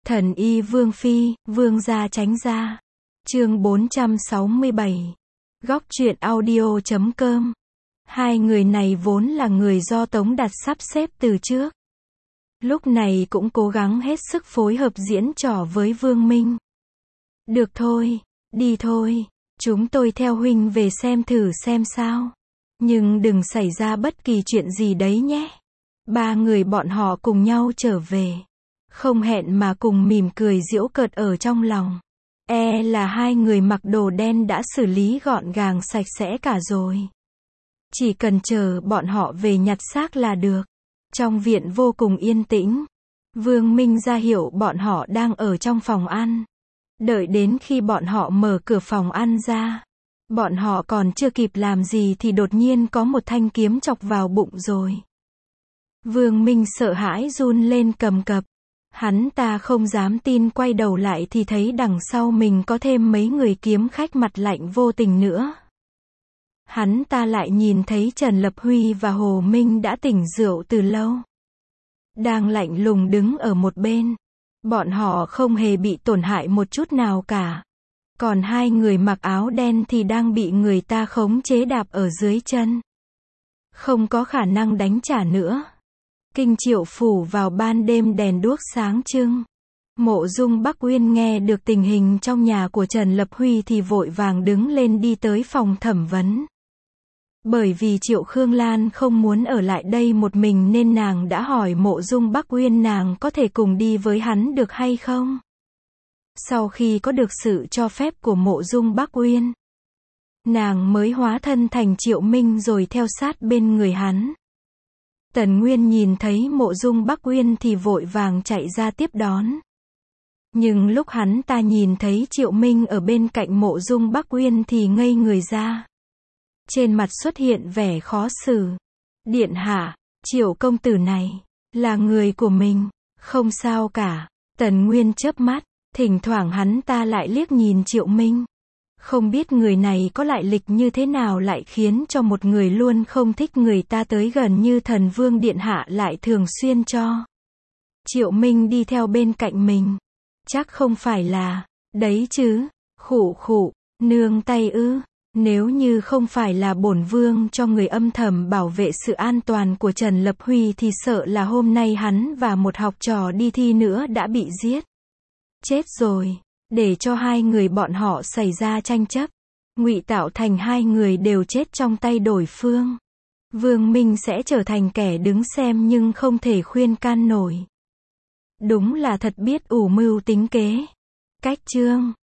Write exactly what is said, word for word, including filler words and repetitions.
Thần y Vương Phi, Vương gia tránh ra. Chương bốn trăm sáu mươi bảy. Góc truyện audio chấm com. Hai người này vốn là người do Tống Đạt sắp xếp từ trước. Lúc này cũng cố gắng hết sức phối hợp diễn trò với Vương Minh. Được thôi, đi thôi, chúng tôi theo huynh về xem thử xem sao. Nhưng đừng xảy ra bất kỳ chuyện gì đấy nhé. Ba người bọn họ cùng nhau trở về. Không hẹn mà cùng mỉm cười giễu cợt ở trong lòng. E là hai người mặc đồ đen đã xử lý gọn gàng sạch sẽ cả rồi. Chỉ cần chờ bọn họ về nhặt xác là được. Trong viện vô cùng yên tĩnh. Vương Minh ra hiệu bọn họ đang ở trong phòng ăn. Đợi đến khi bọn họ mở cửa phòng ăn ra. Bọn họ còn chưa kịp làm gì thì đột nhiên có một thanh kiếm chọc vào bụng rồi. Vương Minh sợ hãi run lên cầm cập. Hắn ta không dám tin, quay đầu lại thì thấy đằng sau mình có thêm mấy người kiếm khách mặt lạnh vô tình nữa. Hắn ta lại nhìn thấy Trần Lập Huy và Hồ Minh đã tỉnh rượu từ lâu. Đang lạnh lùng đứng ở một bên. Bọn họ không hề bị tổn hại một chút nào cả. Còn hai người mặc áo đen thì đang bị người ta khống chế đạp ở dưới chân. Không có khả năng đánh trả nữa. Kinh Triệu phủ vào ban đêm đèn đuốc sáng trưng. Mộ Dung Bắc Uyên nghe được tình hình trong nhà của Trần Lập Huy thì vội vàng đứng lên đi tới phòng thẩm vấn. Bởi vì Triệu Khương Lan không muốn ở lại đây một mình nên nàng đã hỏi Mộ Dung Bắc Uyên nàng có thể cùng đi với hắn được hay không. Sau khi có được sự cho phép của Mộ Dung Bắc Uyên, nàng mới hóa thân thành Triệu Minh rồi theo sát bên người hắn. Tần Nguyên nhìn thấy Mộ Dung Bắc Uyên thì vội vàng chạy ra tiếp đón. Nhưng lúc hắn ta nhìn thấy Triệu Minh ở bên cạnh Mộ Dung Bắc Uyên thì ngây người ra. Trên mặt xuất hiện vẻ khó xử. Điện hạ, Triệu công tử này là người của mình, không sao cả. Tần Nguyên chớp mắt, thỉnh thoảng hắn ta lại liếc nhìn Triệu Minh. Không biết người này có lại lịch như thế nào lại khiến cho một người luôn không thích người ta tới gần như Thần Vương điện hạ lại thường xuyên cho Triệu Minh đi theo bên cạnh mình. Chắc không phải là đấy chứ. Khụ khụ, nương tay ư? Nếu như không phải là bổn vương cho người âm thầm bảo vệ sự an toàn của Trần Lập Huy thì sợ là hôm nay hắn và một học trò đi thi nữa đã bị giết. Chết rồi. Để cho hai người bọn họ xảy ra tranh chấp, ngụy tạo thành hai người đều chết trong tay đối phương. Vương Minh sẽ trở thành kẻ đứng xem nhưng không thể khuyên can nổi. Đúng là thật biết ủ mưu tính kế. Cách chương